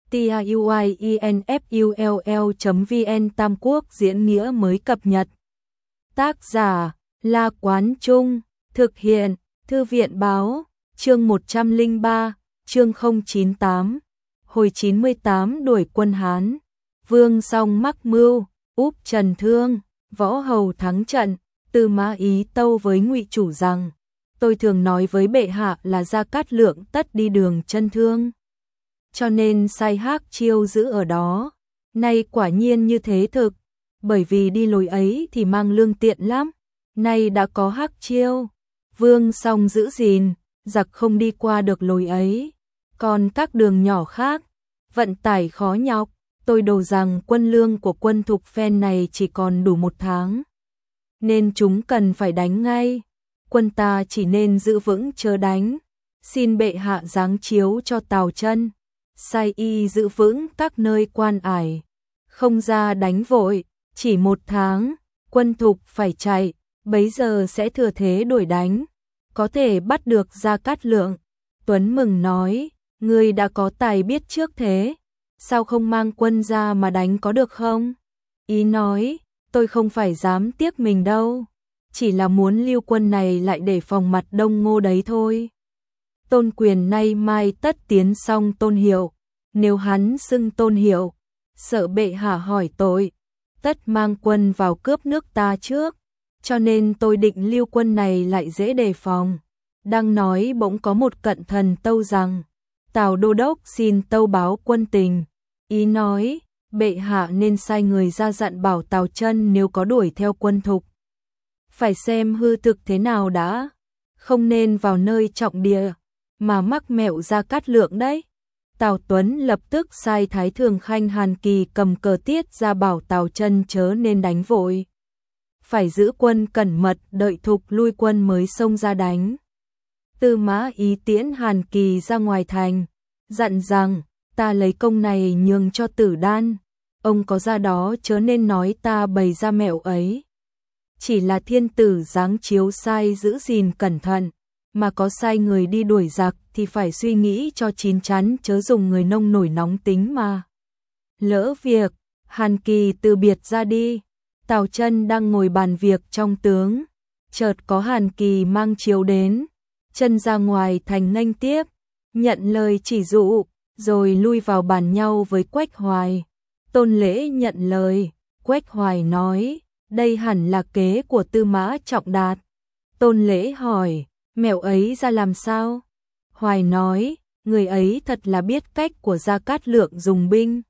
tiuinfull.vn Tam Quốc diễn nghĩa mới cập nhật. Tác giả La Quán Trung, thực hiện Thư viện Báo, chương 103, chương 098, hồi 98 đuổi quân Hán, Vương Song mắc mưu, úp Trần Thương, Võ Hầu thắng trận. Tư Mã Ý tâu với Ngụy Chủ rằng, tôi thường nói với bệ hạ là Gia Cát Lượng tất đi đường chân thương, cho nên sai Hắc Chiêu giữ ở đó. Nay quả nhiên như thế thực, bởi vì đi lối ấy thì mang lương tiện lắm. Nay đã có Hắc Chiêu, Vương Song giữ gìn, giặc không đi qua được lối ấy. Còn các đường nhỏ khác, vận tải khó nhọc. Tôi đồ rằng quân lương của quân Thục phen này chỉ còn đủ 1 tháng, nên chúng cần phải đánh ngay. Quân ta chỉ nên giữ vững chớ đánh. Xin bệ hạ giáng chiếu cho Tào Chân, sai y giữ vững các nơi quan ải, không ra đánh vội. Chỉ 1 tháng, quân Thục phải chạy, bấy giờ sẽ thừa thế đuổi đánh, có thể bắt được Gia Cát Lượng. Tuấn mừng nói, ngươi đã có tài biết trước thế, sao không mang quân ra mà đánh có được không? Ý nói, tôi không phải dám tiếc mình đâu, chỉ là muốn lưu quân này lại để phòng mặt Đông Ngô đấy thôi. Tôn Quyền nay mai tất tiến xong tôn hiệu, nếu hắn xưng tôn hiệu, sợ bệ hạ hỏi tội, tất mang quân vào cướp nước ta trước, cho nên tôi định lưu quân này lại dễ đề phòng. Đang nói bỗng có một cận thần tâu rằng, Tào Đô Đốc xin tâu báo quân tình. Ý nói, bệ hạ nên sai người ra dặn bảo Tào Chân nếu có đuổi theo quân Thục, phải xem hư thực thế nào đã, không nên vào nơi trọng địa mà mắc mẹo Gia Cát Lượng đấy. Tào Tuấn lập tức sai Thái Thường Khanh Hàn Kỳ cầm cờ tiết ra bảo Tào Chân chớ nên đánh vội, phải giữ quân cẩn mật, đợi Thục lui quân mới xông ra đánh. Tư Mã Ý tiễn Hàn Kỳ ra ngoài thành, dặn rằng, ta lấy công này nhường cho Tử Đan, ông có ra đó chớ nên nói ta bày ra mẹo ấy. Chỉ là thiên tử giáng chiếu sai giữ gìn cẩn thận, mà có sai người đi đuổi giặc thì phải suy nghĩ cho chín chắn, chớ dùng người nông nổi nóng tính mà lỡ việc. Hàn Kỳ từ biệt ra đi. Tào Chân đang ngồi bàn việc trong tướng, chợt có Hàn Kỳ mang chiếu đến, chân ra ngoài thành nghênh tiếp, nhận lời chỉ dụ, rồi lui vào bàn nhau với Quách Hoài. Tôn Lễ nhận lời, Quách Hoài nói, đây hẳn là kế của Tư Mã Trọng Đạt. Tôn Lễ hỏi, mẹo ấy ra làm sao? Hoài nói, người ấy thật là biết cách của Gia Cát Lượng dùng binh.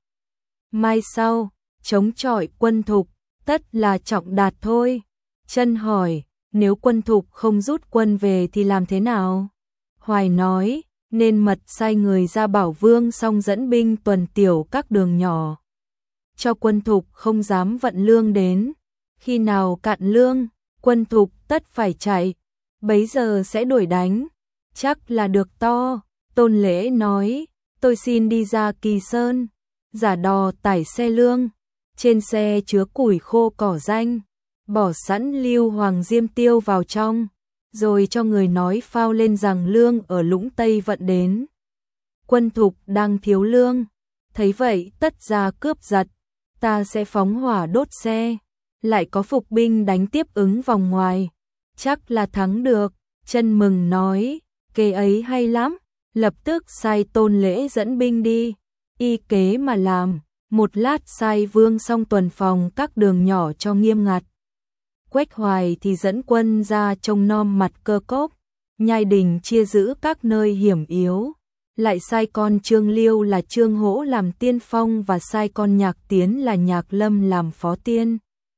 Mai sau, chống chọi quân Thục, tất là Trọng Đạt thôi. Chân hỏi, nếu quân Thục không rút quân về thì làm thế nào? Hoài nói, nên mật sai người ra bảo Vương Song dẫn binh tuần tiểu các đường nhỏ, cho quân Thục không dám vận lương đến. Khi nào cạn lương, quân Thục tất phải chạy, bấy giờ sẽ đuổi đánh, chắc là được to. Tôn Lễ nói, tôi xin đi ra Kỳ Sơn, giả đò tải xe lương, trên xe chứa củi khô cỏ ranh, bỏ sẵn lưu hoàng diêm tiêu vào trong, rồi cho người nói phao lên rằng lương ở Lũng Tây vận đến. Quân Thục đang thiếu lương, thấy vậy tất ra cướp giật, ta sẽ phóng hỏa đốt xe, lại có phục binh đánh tiếp ứng vòng ngoài, chắc là thắng được. Chân mừng nói, kế ấy hay lắm, lập tức sai Tôn Lễ dẫn binh đi, y kế mà làm. Một lát sai Vương Song tuần phòng các đường nhỏ cho nghiêm ngặt. Quách Hoài thì dẫn quân ra trông nom mặt Cơ Cốc, Nhai Đình chia giữ các nơi hiểm yếu, lại sai con Trương Liêu là Trương Hỗ làm tiên phong và sai con Nhạc Tiến là Nhạc Lâm làm phó tiên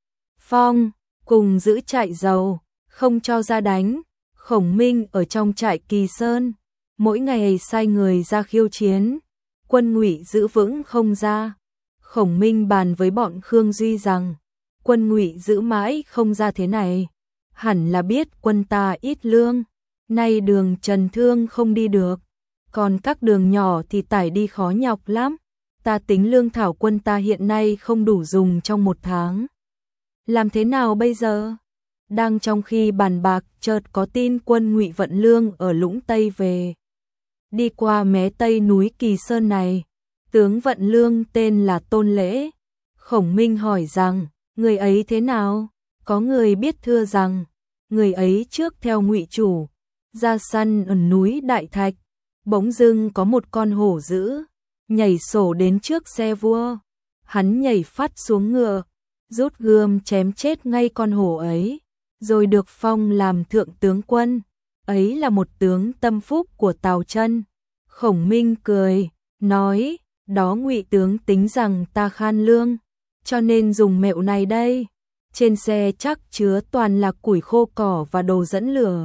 phong, cùng giữ trại dầu, không cho ra đánh. Khổng Minh ở trong trại Kỳ Sơn, mỗi ngày sai người ra khiêu chiến, quân Ngụy giữ vững không ra. Khổng Minh bàn với bọn Khương Duy rằng, quân Ngụy giữ mãi không ra thế này, hẳn là biết quân ta ít lương, nay đường Trần Thương không đi được, còn các đường nhỏ thì tải đi khó nhọc lắm. Ta tính lương thảo quân ta hiện nay không đủ dùng trong 1 tháng. Làm thế nào bây giờ? Đang trong khi bàn bạc, chợt có tin quân Ngụy vận lương ở Lũng Tây về. Đi qua mé tây núi Kỳ Sơn này, Tướng Vận Lương tên là Tôn Lễ. Khổng Minh hỏi rằng, người ấy thế nào? Có người biết thưa rằng, người ấy trước theo Ngụy chủ ra săn ở núi Đại Thạch, bỗng dưng có một con hổ dữ nhảy sổ đến trước xe vua, hắn nhảy phắt xuống ngựa, rút gươm chém chết ngay con hổ ấy, rồi được phong làm thượng tướng quân. Ấy là một tướng tâm phúc của Tào Chân. Khổng Minh cười, nói, đó Ngụy tướng tính rằng ta khan lương, cho nên dùng mẹo này đây. Trên xe chắc chứa toàn là củi khô cỏ và đồ dẫn lửa.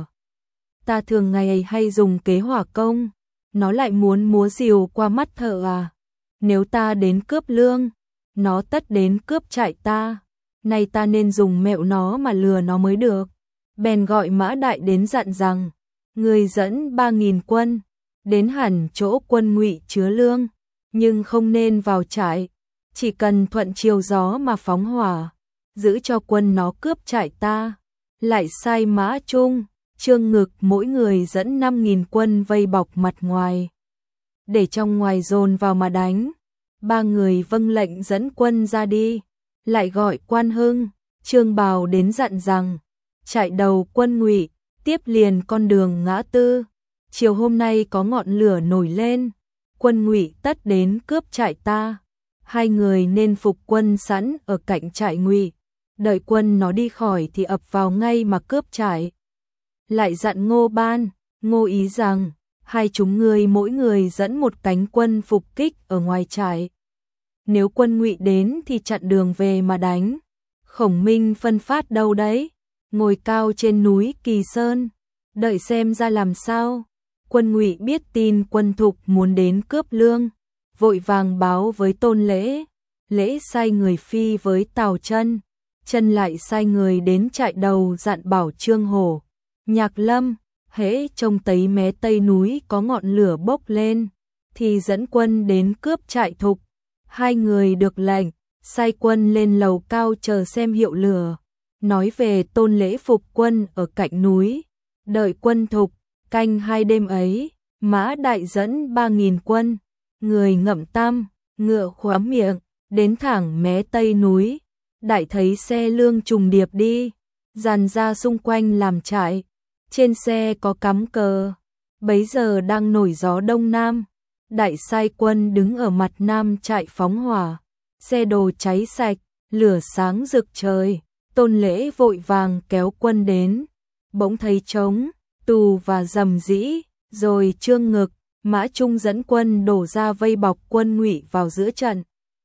Ta thường ngày hay dùng kế hỏa công, nó lại muốn múa rìu qua mắt thợ à? Nếu ta đến cướp lương, nó tất đến cướp trại ta. Nay ta nên dùng mẹo nó mà lừa nó mới được. Bèn gọi Mã Đại đến dặn rằng, người dẫn 3.000 quân, đến hẳn chỗ quân Ngụy chứa lương, nhưng không nên vào trại, chỉ cần thuận chiều gió mà phóng hỏa, giữ cho quân nó cướp trại ta. Lại sai Mã Trung, Trương Ngực mỗi người dẫn 5.000 quân vây bọc mặt ngoài, để trong ngoài dồn vào mà đánh. 3 người vâng lệnh dẫn quân ra đi. Lại gọi Quan Hưng, Trương Bào đến dặn rằng, trại đầu quân Ngụy tiếp liền con đường Ngã Tư, chiều hôm nay có ngọn lửa nổi lên, quân Ngụy tất đến cướp trại ta. 2 người nên phục quân sẵn ở cạnh trại Ngụy, đợi quân nó đi khỏi thì ập vào ngay mà cướp trại. Lại dặn Ngô Ban, Ngô Ý rằng, 2 chúng ngươi mỗi người dẫn một cánh quân phục kích ở ngoài trại. Nếu quân Ngụy đến thì chặn đường về mà đánh. Khổng Minh phân phát đâu đấy? Ngồi cao trên núi Kỳ Sơn, đợi xem ra làm sao. Quân Ngụy biết tin quân Thục muốn đến cướp lương, vội vàng báo với Tôn Lễ. Lễ sai người phi với Tào Chân, Chân lại sai người đến trại đầu dặn bảo Trương Hổ, Nhạc Lâm, hễ trông thấy mé tây núi có ngọn lửa bốc lên, thì dẫn quân đến cướp trại Thục. 2 người được lệnh, sai quân lên lầu cao chờ xem hiệu lửa. Nói về Tôn Lễ phục quân ở cạnh núi, đợi quân Thục, canh 2 đêm ấy, Mã Đại dẫn 3.000 quân, người ngậm tam, ngựa khóa miệng, đến thẳng mé tây núi. Đại thấy xe lương trùng điệp đi, dàn ra xung quanh làm trại, trên xe có cắm cờ. Bấy giờ đang nổi gió đông nam, Đại sai quân đứng ở mặt nam trại phóng hỏa, xe đồ cháy sạch, lửa sáng rực trời. Tôn Lễ vội vàng kéo quân đến, bỗng thấy trống, tù và rầm rĩ, rồi Trương Ngực, Mã Trung dẫn quân đổ ra vây bọc quân Ngụy vào giữa trận.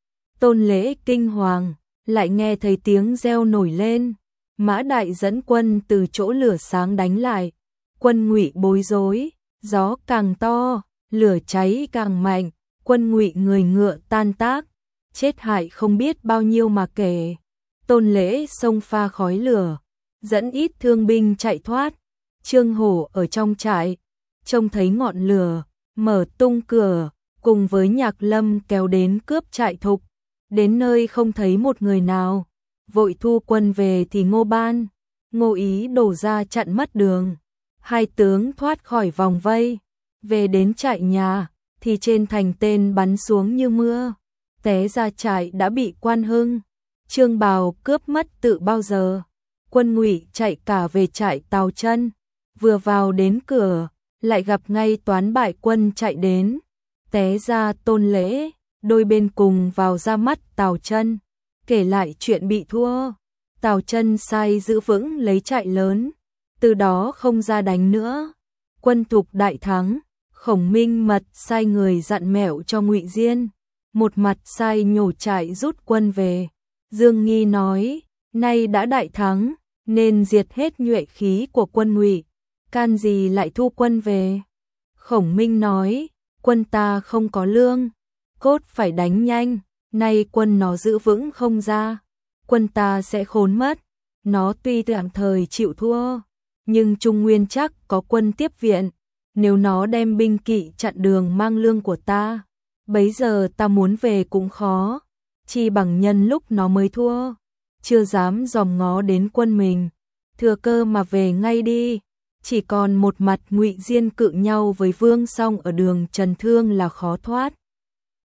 Tôn Lễ kinh hoàng, lại nghe thấy tiếng reo nổi lên. Mã Đại dẫn quân từ chỗ lửa sáng đánh lại, quân Ngụy bối rối, gió càng to, lửa cháy càng mạnh, quân Ngụy người ngựa tan tác, chết hại không biết bao nhiêu mà kể. Tôn Lễ xông pha khói lửa, dẫn ít thương binh chạy thoát. Trương Hổ ở trong trại, trông thấy ngọn lửa, mở tung cửa, cùng với Nhạc Lâm kéo đến cướp trại Thục. Đến nơi không thấy một người nào, vội thu quân về thì Ngô Ban, Ngô Ý đổ ra chặn mất đường. 2 tướng thoát khỏi vòng vây, về đến trại nhà, thì trên thành tên bắn xuống như mưa. Té ra trại đã bị Quan Hưng, Trương Bào cướp mất tự bao giờ. Quân Ngụy chạy cả về trại Tào Chân, vừa vào đến cửa, lại gặp ngay Toán Bại quân chạy đến. Té ra Tôn Lễ, đôi bên cùng vào ra mắt Tào Chân, kể lại chuyện bị thua. Tào Chân sai giữ vững lấy trại lớn, từ đó không ra đánh nữa. Quân Thục đại thắng, Khổng Minh mật sai người dặn mẹo cho Ngụy Diên, một mặt sai nhổ trại rút quân về. Dương Nghi nói, nay đã đại thắng, nên diệt hết nhuệ khí của quân Ngụy, can gì lại thu quân về. Khổng Minh nói, quân ta không có lương, cốt phải đánh nhanh, nay quân nó giữ vững không ra, quân ta sẽ khốn mất. Nó tuy tạm thời chịu thua, nhưng Trung Nguyên chắc có quân tiếp viện, nếu nó đem binh kỵ chặn đường mang lương của ta, bấy giờ ta muốn về cũng khó, chi bằng nhân lúc nó mới thua, chưa dám dòm ngó đến quân mình, thừa cơ mà về ngay đi. Chỉ còn một mặt Ngụy Diên cự nhau với Vương Song ở đường Trần Thương là khó thoát.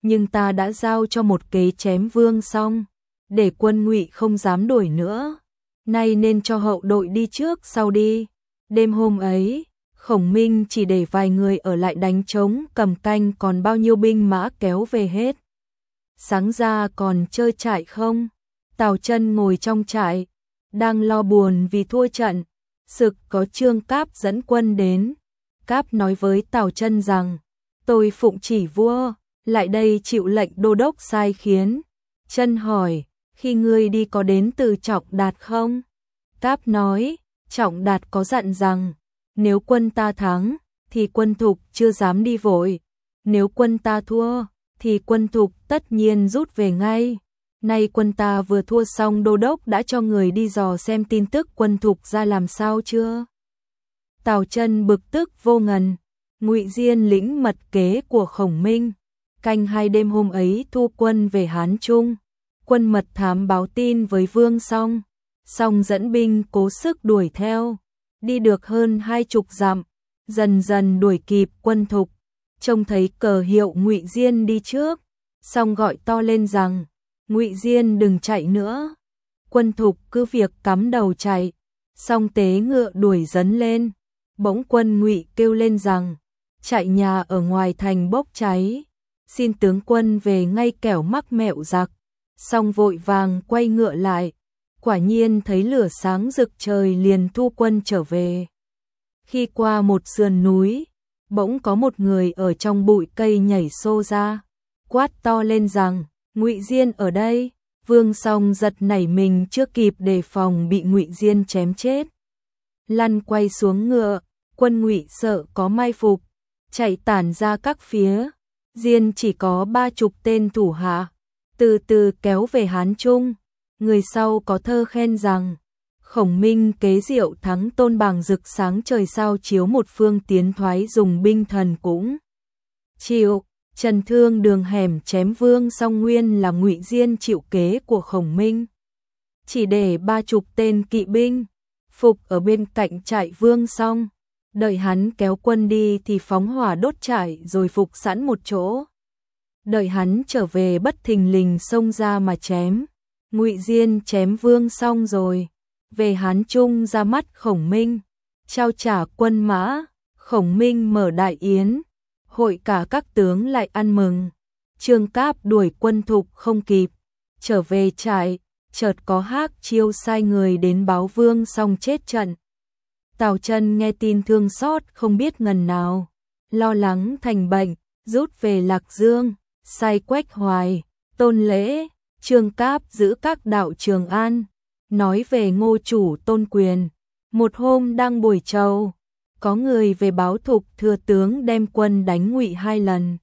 nhưng ta đã giao cho một kế chém Vương xong, để quân Ngụy không dám đuổi nữa. Nay nên cho hậu đội đi trước sau đi. Đêm hôm ấy, Khổng Minh chỉ để vài người ở lại đánh trống cầm canh, còn bao nhiêu binh mã kéo về hết. Sáng ra còn chơi trại không? Tào Chân ngồi trong trại, đang lo buồn vì thua trận. Sực có Trương Cáp dẫn quân đến. Cáp nói với Tào Chân rằng, tôi phụng chỉ vua, lại đây chịu lệnh đô đốc sai khiến. Chân hỏi, khi ngươi đi có đến từ Trọng Đạt không? Cáp nói, Trọng Đạt có dặn rằng, nếu quân ta thắng, thì quân Thục chưa dám đi vội. Nếu quân ta thua, thì quân Thục tất nhiên rút về ngay. Nay quân ta vừa thua xong, đô đốc đã cho người đi dò xem tin tức quân Thục ra làm sao chưa? Tào Chân bực tức vô ngần. Ngụy Diên lĩnh mật kế của Khổng Minh, canh 2 đêm hôm ấy thu quân về Hán Trung. Quân mật thám báo tin với Vương Song, Song dẫn binh cố sức đuổi theo, đi được hơn 20 dặm, dần dần đuổi kịp quân Thục. Trông thấy cờ hiệu Ngụy Diên đi trước, Song gọi to lên rằng, Ngụy Diên đừng chạy nữa. Quân Thục cứ việc cắm đầu chạy, Song tế ngựa đuổi dấn lên. Bỗng quân Ngụy kêu lên rằng, trại nhà ở ngoài thành bốc cháy, xin tướng quân về ngay kẻo mắc mẹo giặc. Song vội vàng quay ngựa lại, quả nhiên thấy lửa sáng rực trời, liền thu quân trở về. Khi qua một sườn núi, bỗng có một người ở trong bụi cây nhảy xô ra, quát to lên rằng, Ngụy Diên ở đây. Vương Song giật nảy mình, chưa kịp đề phòng bị Ngụy Diên chém chết. Lăn quay xuống ngựa, quân Ngụy sợ có mai phục, chạy tản ra các phía. Diên chỉ có 30 tên thủ hạ, từ từ kéo về Hán Trung. Người sau có thơ khen rằng, Khổng Minh kế diệu thắng Tôn Bàng, rực sáng trời sao chiếu một phương tiến thoái, dùng binh thần cũng chịu. Trần Thương đường hẻm chém Vương Song, nguyên là Ngụy Diên chịu kế của Khổng Minh. Chỉ để 30 tên kỵ binh phục ở bên cạnh trại Vương Song, đợi hắn kéo quân đi thì phóng hỏa đốt trại rồi phục sẵn một chỗ. Đợi hắn trở về bất thình lình xông ra mà chém. Ngụy Diên chém Vương xong rồi, về Hán Trung ra mắt Khổng Minh, trao trả quân mã. Khổng Minh mở đại yến, hội cả các tướng lại ăn mừng. Trương Cáp đuổi quân Thục không kịp, trở về trại, chợt có Hác Chiêu sai người đến báo Vương Song chết trận. Tào Chân nghe tin thương xót không biết ngần nào, lo lắng thành bệnh, rút về Lạc Dương, sai Quách Hoài, Tôn Lễ, Trương Cáp giữ các đạo Trường An, nói về Ngô chủ Tôn Quyền. Một hôm đang buổi trầu, có người về báo Thục thừa tướng đem quân đánh Ngụy 2 lần.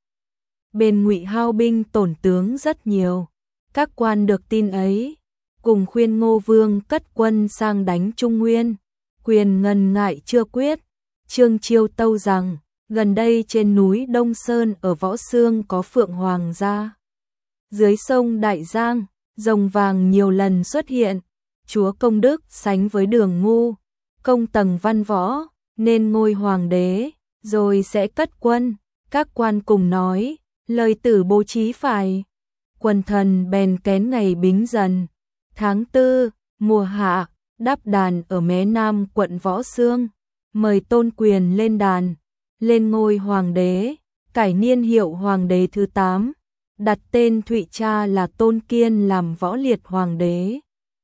Bên Ngụy hao binh tổn tướng rất nhiều. Các quan được tin ấy, cùng khuyên Ngô Vương cất quân sang đánh Trung Nguyên. Quyền ngần ngại chưa quyết. Trương Chiêu tâu rằng, gần đây trên núi Đông Sơn ở Võ Xương có Phượng Hoàng gia. Dưới sông Đại Giang, rồng vàng nhiều lần xuất hiện. Chúa công đức sánh với Đường Ngu, công tầng văn võ, nên ngôi hoàng đế, rồi sẽ cất quân. Các quan cùng nói, lời tử bố trí phải. Quần thần bèn kén ngày Bính Dần, tháng 4, mùa hạ, đắp đàn ở Mé Nam quận Võ Xương, mời Tôn Quyền lên đàn, lên ngôi hoàng đế, cải niên hiệu hoàng đế thứ 8, đặt tên Thụy cha là Tôn Kiên làm Võ Liệt hoàng đế,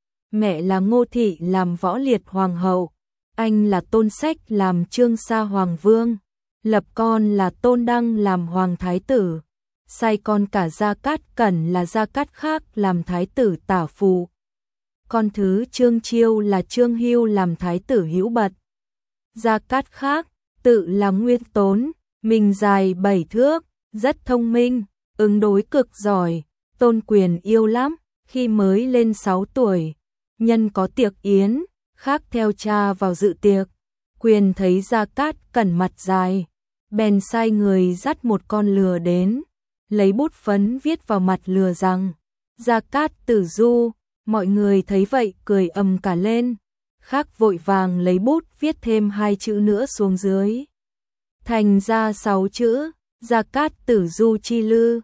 mẹ là Ngô Thị làm Võ Liệt hoàng hậu, anh là Tôn Sách làm Trương Sa hoàng vương, lập con là Tôn Đăng làm hoàng thái tử, sai con cả Gia Cát Cẩn là Gia Cát Khác làm thái tử tả phụ. Con thứ Trương Chiêu là Trương Hưu làm thái tử Hữu Bật. Gia Cát Khác, tự là Nguyên Tốn, mình dài 7 thước, rất thông minh, ứng đối cực giỏi, Tôn Quyền yêu lắm. Khi mới lên 6 tuổi, nhân có tiệc yến, Khác theo cha vào dự tiệc. Quyền thấy Gia Cát Cẩn mặt dài, bèn sai người dắt một con lừa đến, lấy bút phấn viết vào mặt lừa rằng, Gia Cát Tử Du. Mọi người thấy vậy cười ầm cả lên. Khác vội vàng lấy bút viết thêm 2 chữ nữa xuống dưới, thành ra 6 chữ, Gia Cát Tử Du Chi Lư.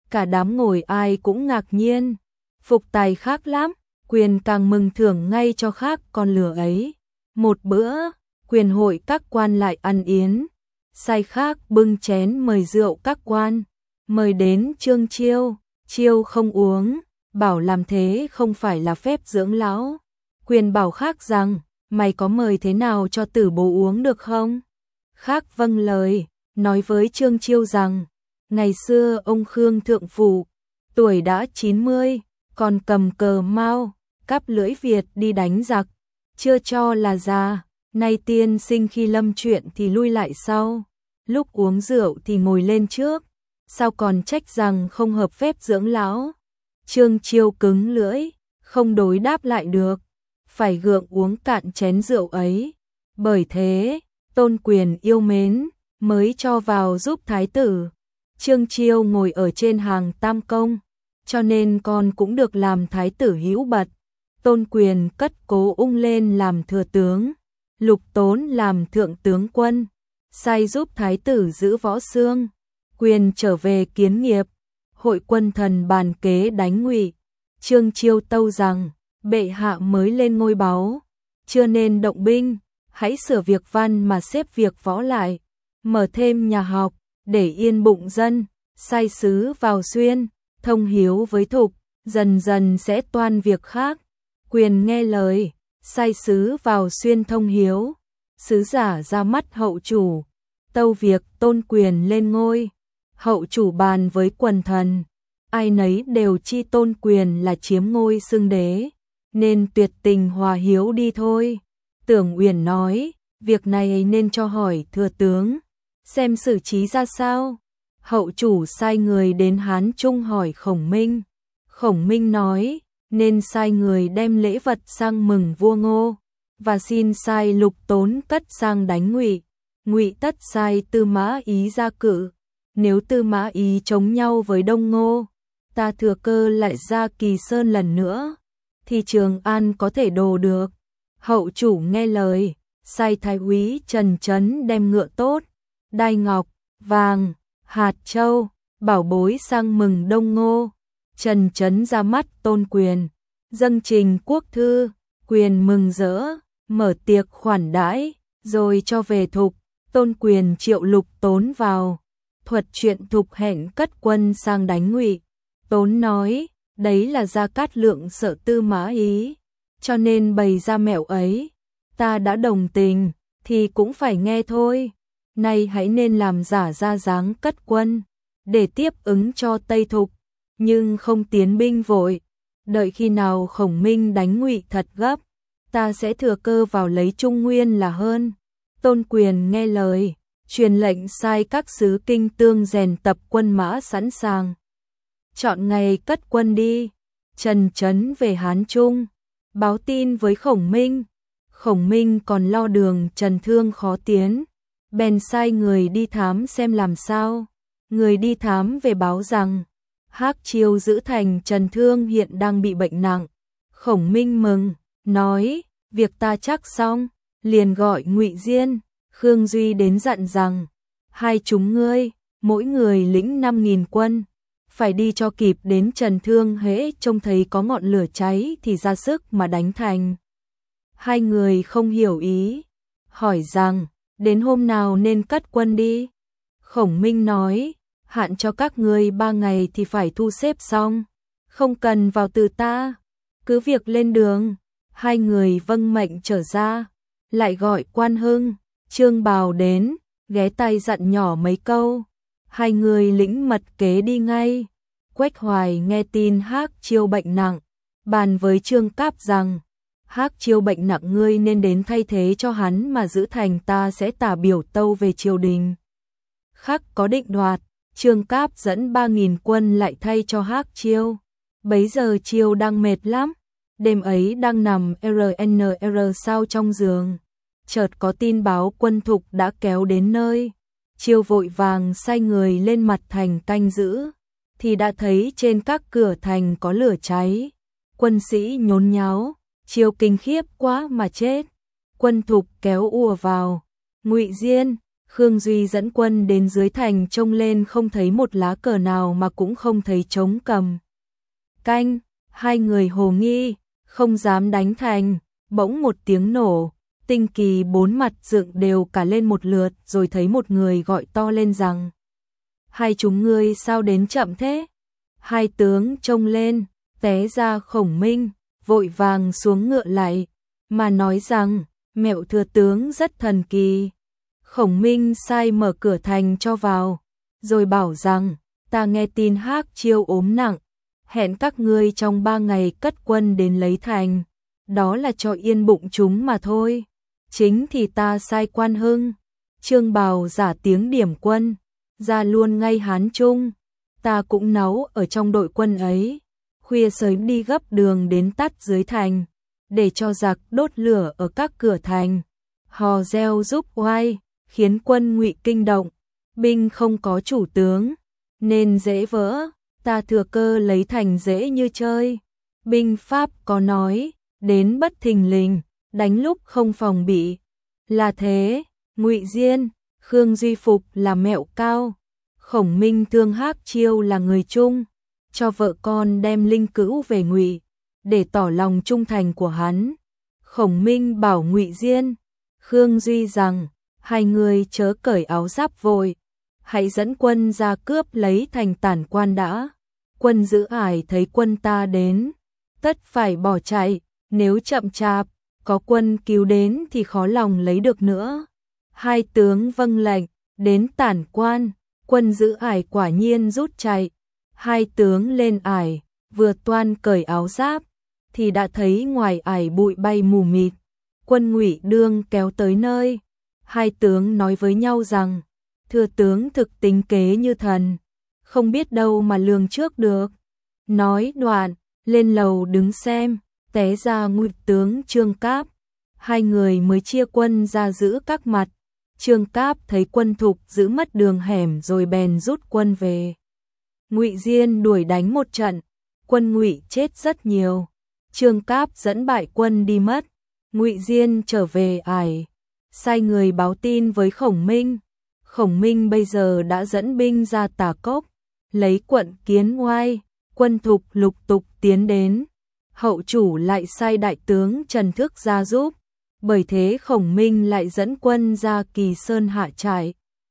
cả đám ngồi ai cũng ngạc nhiên. Phục tài khác lắm, Quyền càng mừng thưởng ngay cho khác con lừa ấy. Một bữa, Quyền hội các quan lại ăn yến, sai khác bưng chén mời rượu các quan, mời đến Trương Chiêu, Chiêu không uống, bảo làm thế không phải là phép dưỡng lão. Quyền bảo khác rằng, mày có mời thế nào cho tử bố uống được không? Khác vâng lời, nói với Trương Chiêu rằng, ngày xưa ông Khương Thượng Phủ, tuổi đã 90, còn cầm cờ Mao, cắp lưỡi Việt đi đánh giặc, chưa cho là già, nay tiên sinh khi lâm chuyện thì lui lại sau, lúc uống rượu thì ngồi lên trước, sao còn trách rằng không hợp phép dưỡng lão. Trương Chiêu cứng lưỡi, không đối đáp lại được, phải gượng uống cạn chén rượu ấy. Bởi thế, Tôn Quyền yêu mến, mới cho vào giúp thái tử. Trương Chiêu ngồi ở trên hàng tam công, cho nên con cũng được làm thái tử hữu bật. Tôn Quyền cất Cố Ung lên làm thừa tướng, Lục Tốn làm thượng tướng quân, sai giúp thái tử giữ Võ Xương. Quyền trở về kiến nghiệp, hội quân thần bàn kế đánh Ngụy. Trương Chiêu tâu rằng, bệ hạ mới lên ngôi báu, chưa nên động binh, hãy sửa việc văn mà xếp việc võ lại, mở thêm nhà học, để yên bụng dân, sai sứ vào xuyên, thông hiếu với thục, dần dần sẽ toan việc khác. Quyền nghe lời, sai sứ vào xuyên thông hiếu, sứ giả ra mắt hậu chủ, tâu việc Tôn Quyền lên ngôi. Hậu chủ bàn với quần thần, ai nấy đều chi Tôn Quyền là chiếm ngôi xưng đế, nên tuyệt tình hòa hiếu đi thôi. Tưởng Uyển nói, việc này nên cho hỏi thừa tướng, xem xử trí ra sao. Hậu chủ sai người đến Hán Trung hỏi Khổng Minh. Khổng Minh nói, nên sai người đem lễ vật sang mừng vua Ngô, và xin sai Lục Tốn cất sang đánh Ngụy. Ngụy tất sai Tư Mã Ý ra cự. Nếu Tư Mã Ý chống nhau với Đông Ngô, ta thừa cơ lại ra Kỳ Sơn lần nữa, thì Trường An có thể đồ được. Hậu chủ nghe lời, sai thái úy Trần Chấn đem ngựa tốt, đai ngọc, vàng, hạt châu, bảo bối sang mừng Đông Ngô. Trần Chấn ra mắt Tôn Quyền, dâng trình quốc thư. Quyền mừng rỡ, mở tiệc khoản đãi, rồi cho về thục. Tôn Quyền triệu Lục Tốn vào, thuật chuyện thục hẹn cất quân sang đánh Ngụy. Tốn nói, đấy là Gia Cát Lượng sợ Tư Mã Ý, cho nên bày ra mẹo ấy. Ta đã đồng tình, thì cũng phải nghe thôi. Nay hãy nên làm giả ra dáng cất quân, để tiếp ứng cho Tây Thục, nhưng không tiến binh vội. Đợi khi nào Khổng Minh đánh Ngụy thật gấp, ta sẽ thừa cơ vào lấy Trung Nguyên là hơn. Tôn Quyền nghe lời, truyền lệnh sai các sứ Kinh Tương rèn tập quân mã sẵn sàng. Chọn ngày cất quân đi. Trần Chấn về Hán Trung, báo tin với Khổng Minh. Khổng Minh còn lo đường Trần Thương khó tiến, bèn sai người đi thám xem làm sao. Người đi thám về báo rằng, Hác Chiêu giữ thành Trần Thương hiện đang bị bệnh nặng. Khổng Minh mừng, nói, việc ta chắc xong, liền gọi Ngụy Diên, Khương Duy đến dặn rằng, hai chúng ngươi, mỗi người lĩnh 5.000 quân, phải đi cho kịp đến Trần Thương, hễ trông thấy có ngọn lửa cháy thì ra sức mà đánh thành. Hai người không hiểu ý, hỏi rằng, đến hôm nào nên cất quân đi? Khổng Minh nói, hạn cho các ngươi 3 ngày thì phải thu xếp xong, không cần vào từ ta, cứ việc lên đường. Hai người vâng mệnh trở ra, lại gọi Quan Hưng, Trương Bào đến, ghé tai dặn nhỏ mấy câu. Hai người lĩnh mật kế đi ngay. Quách Hoài nghe tin Hác Chiêu bệnh nặng, bàn với Trương Cáp rằng, Hác Chiêu bệnh nặng ngươi nên đến thay thế cho hắn mà giữ thành, ta sẽ tả biểu tâu về triều đình. Khắc có định đoạt, Trương Cáp dẫn 3.000 quân lại thay cho Hác Chiêu. Bấy giờ Chiêu đang mệt lắm, đêm ấy đang nằm RNR sao trong giường, chợt có tin báo quân Thục đã kéo đến nơi. Chiêu vội vàng sai người lên mặt thành canh giữ, thì đã thấy trên các cửa thành có lửa cháy. Quân sĩ nhốn nháo, Chiêu kinh khiếp quá mà chết. Quân Thục kéo ùa vào, Ngụy Diên, Khương Duy dẫn quân đến dưới thành trông lên không thấy một lá cờ nào mà cũng không thấy trống cầm canh, hai người hồ nghi, không dám đánh thành, bỗng một tiếng nổ, Tinh Kỳ bốn mặt dựng đều cả lên một lượt rồi thấy một người gọi to lên rằng: hai chúng ngươi sao đến chậm thế? Hai tướng trông lên, té ra Khổng Minh, vội vàng xuống ngựa lại, mà nói rằng: mẹo thừa tướng rất thần kỳ. Khổng Minh sai mở cửa thành cho vào, rồi bảo rằng: ta nghe tin Hắc Chiêu ốm nặng, hẹn các ngươi trong 3 ngày cất quân đến lấy thành, đó là cho yên bụng chúng mà thôi. Chính thì ta sai Quan Hưng, Trương Bào giả tiếng điểm quân, ra luôn ngay Hán Trung, ta cũng náu ở trong đội quân ấy, khuya sớm đi gấp đường đến tắt dưới thành, để cho giặc đốt lửa ở các cửa thành, hò reo giúp oai, khiến quân Ngụy kinh động, binh không có chủ tướng, nên dễ vỡ, ta thừa cơ lấy thành dễ như chơi. Binh pháp có nói, đến bất thình lình, đánh lúc không phòng bị. Là thế, Ngụy Diên, Khương Duy Phục là mẹo cao, Khổng Minh thương Hắc Chiêu là người Trung, cho vợ con đem Linh Cữu về Ngụy, để tỏ lòng trung thành của hắn. Khổng Minh bảo Ngụy Diên, Khương Duy rằng: hai người chớ cởi áo giáp vội, hãy dẫn quân ra cướp lấy thành Tản Quan đã. Quân giữ ải thấy quân ta đến, tất phải bỏ chạy, nếu chậm chạp, có quân cứu đến thì khó lòng lấy được nữa. Hai tướng vâng lệnh, đến Tản Quan, quân giữ ải quả nhiên rút chạy. Hai tướng lên ải, vừa toan cởi áo giáp, thì đã thấy ngoài ải bụi bay mù mịt, quân Ngụy đương kéo tới nơi. Hai tướng nói với nhau rằng: thừa tướng thực tính kế như thần, không biết đâu mà lường trước được. Nói đoạn, lên lầu đứng xem, té ra Ngụy tướng Trương Cáp. Hai người mới chia quân ra giữ các mặt. Trương Cáp thấy quân Thục giữ mất đường hẻm rồi bèn rút quân về. Ngụy Diên đuổi đánh một trận, quân Ngụy chết rất nhiều. Trương Cáp dẫn bại quân đi mất. Ngụy Diên trở về ải, sai người báo tin với Khổng Minh. Khổng Minh bây giờ đã dẫn binh ra Tả Cốc, lấy quận Kiến Oai, quân Thục lục tục tiến đến. Hậu chủ lại sai đại tướng Trần Thức ra giúp, bởi thế Khổng Minh lại dẫn quân ra Kỳ Sơn hạ trại.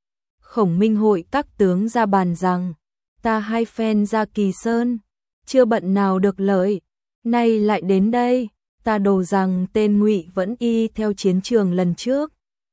Khổng Minh hội các tướng ra bàn rằng: ta hai phen ra Kỳ Sơn, chưa bận nào được lợi, nay lại đến đây, ta đồ rằng tên Ngụy vẫn y theo chiến trường lần trước,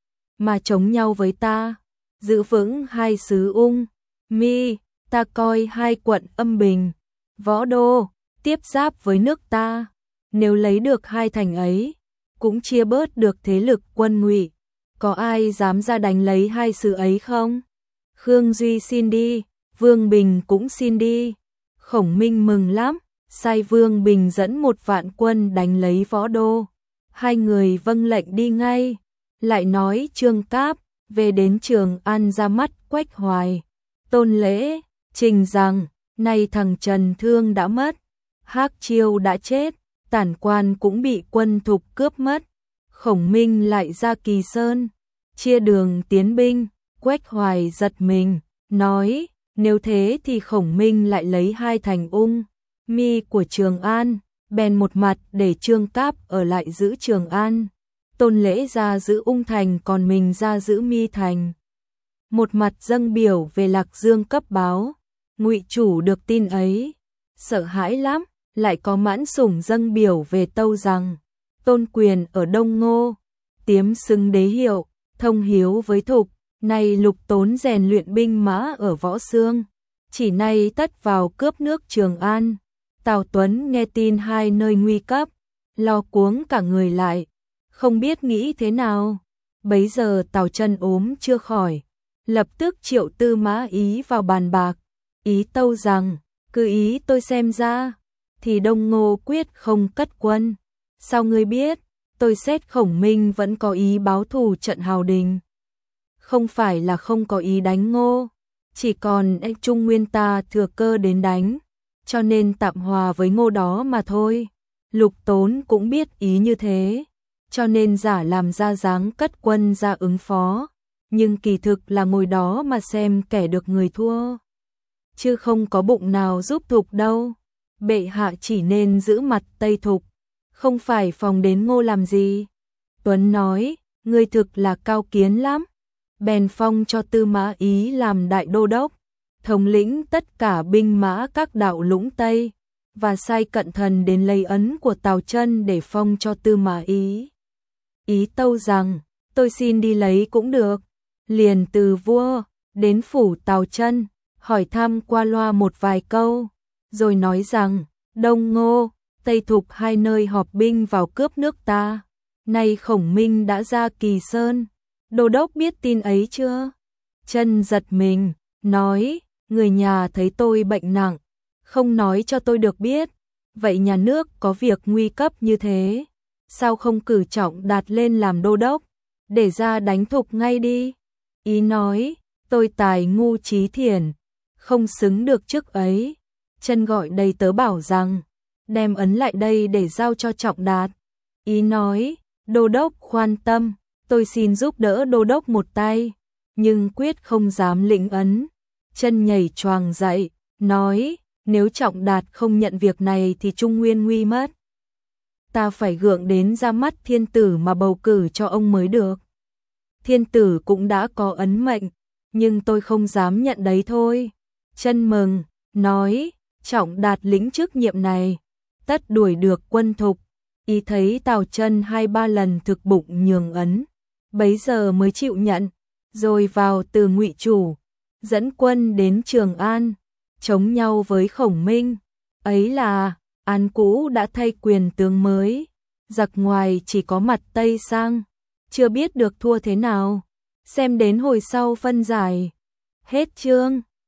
mà chống nhau với ta, giữ vững hai xứ Ung, Mi, ta coi hai quận Âm Bình, Võ Đô, tiếp giáp với nước ta, nếu lấy được hai thành ấy, cũng chia bớt được thế lực quân Ngụy, có ai dám ra đánh lấy hai xứ ấy không? Khương Duy xin đi, Vương Bình cũng xin đi. Khổng Minh mừng lắm, sai Vương Bình dẫn 1 vạn quân đánh lấy Võ Đô. Hai người vâng lệnh đi ngay, lại nói Trương Cáp về đến Trường An ra mắt Quách Hoài, Tôn Lễ, trình rằng: nay thằng Trần Thương đã mất, Hắc Chiêu đã chết, Tản Quan cũng bị quân Thục cướp mất. Khổng Minh lại ra Kỳ Sơn, chia đường tiến binh. Quách Hoài giật mình, nói: nếu thế thì Khổng Minh lại lấy hai thành Ung, Mi của Trường An, bèn một mặt để Trương Cáp ở lại giữ Trường An, Tôn Lễ ra giữ Ung thành, còn mình ra giữ Mi thành. Một mặt dâng biểu về Lạc Dương cấp báo. Ngụy chủ được tin ấy, sợ hãi lắm, lại có Mãn Sủng dâng biểu về tâu rằng: Tôn Quyền ở Đông Ngô, tiếm xứng đế hiệu, thông hiếu với Thục, nay Lục Tốn rèn luyện binh mã ở Võ Xương, chỉ nay tất vào cướp nước Trường An. Tào Tuấn nghe tin hai nơi nguy cấp, lo cuống cả người lại, không biết nghĩ thế nào. Bấy giờ Tào Chân ốm chưa khỏi, lập tức triệu Tư Mã Ý vào bàn bạc, ý tâu rằng: cứ ý tôi xem ra, thì Đông Ngô quyết không cất quân. Sao ngươi biết? Tôi xét Khổng Minh vẫn có ý báo thù trận Hào Đình. Không phải là không có ý đánh Ngô, chỉ còn Trung Nguyên ta thừa cơ đến đánh, cho nên tạm hòa với Ngô đó mà thôi. Lục Tốn cũng biết ý như thế, cho nên giả làm ra dáng cất quân ra ứng phó. nhưng kỳ thực là ngồi đó mà xem kẻ được người thua. Chứ không có bụng nào giúp Thục đâu. Bệ hạ chỉ nên giữ mặt Tây Thục, không phải phòng đến Ngô làm gì. Tuấn nói, ngươi thực là cao kiến lắm. Bèn phong cho Tư Mã Ý làm đại đô đốc, thống lĩnh tất cả binh mã các đạo lũng Tây, và sai cận thần đến lấy ấn của Tào Chân để phong cho Tư Mã Ý. Ý tâu rằng, tôi xin đi lấy cũng được. Liền từ vua đến phủ Tào Chân, hỏi thăm qua loa một vài câu, rồi nói rằng, Đông Ngô, Tây Thục hai nơi họp binh vào cướp nước ta. Nay Khổng Minh đã ra Kỳ Sơn, đô đốc biết tin ấy chưa? Chân giật mình, nói, người nhà thấy tôi bệnh nặng, không nói cho tôi được biết. Vậy nhà nước có việc nguy cấp như thế, sao không cử Trọng Đạt lên làm đô đốc, để ra đánh Thục ngay đi? Ý nói, tôi tài ngu trí thiển, không xứng được chức ấy. Chân gọi đầy tớ bảo rằng, đem ấn lại đây để giao cho Trọng Đạt. Ý nói, đô đốc khoan tâm, tôi xin giúp đỡ đô đốc một tay, nhưng quyết không dám lĩnh ấn. Chân nhảy choàng dậy, nói, nếu Trọng Đạt không nhận việc này thì Trung Nguyên nguy mất. Ta phải gượng đến ra mắt thiên tử mà bầu cử cho ông mới được. Thiên tử cũng đã có ấn mệnh, nhưng tôi không dám nhận đấy thôi. Chân mừng, nói, Trọng Đạt lĩnh chức nhiệm này, tất đuổi được quân Thục. Ý thấy Tào Chân 2-3 lần thực bụng nhường ấn, bấy giờ mới chịu nhận, rồi vào từ Ngụy Chủ, dẫn quân đến Trường An, chống nhau với Khổng Minh. Ấy là, An cũ đã thay quyền tướng mới, giặc ngoài chỉ có mặt Tây sang, chưa biết được thua thế nào. Xem đến hồi sau phân giải. Hết chương.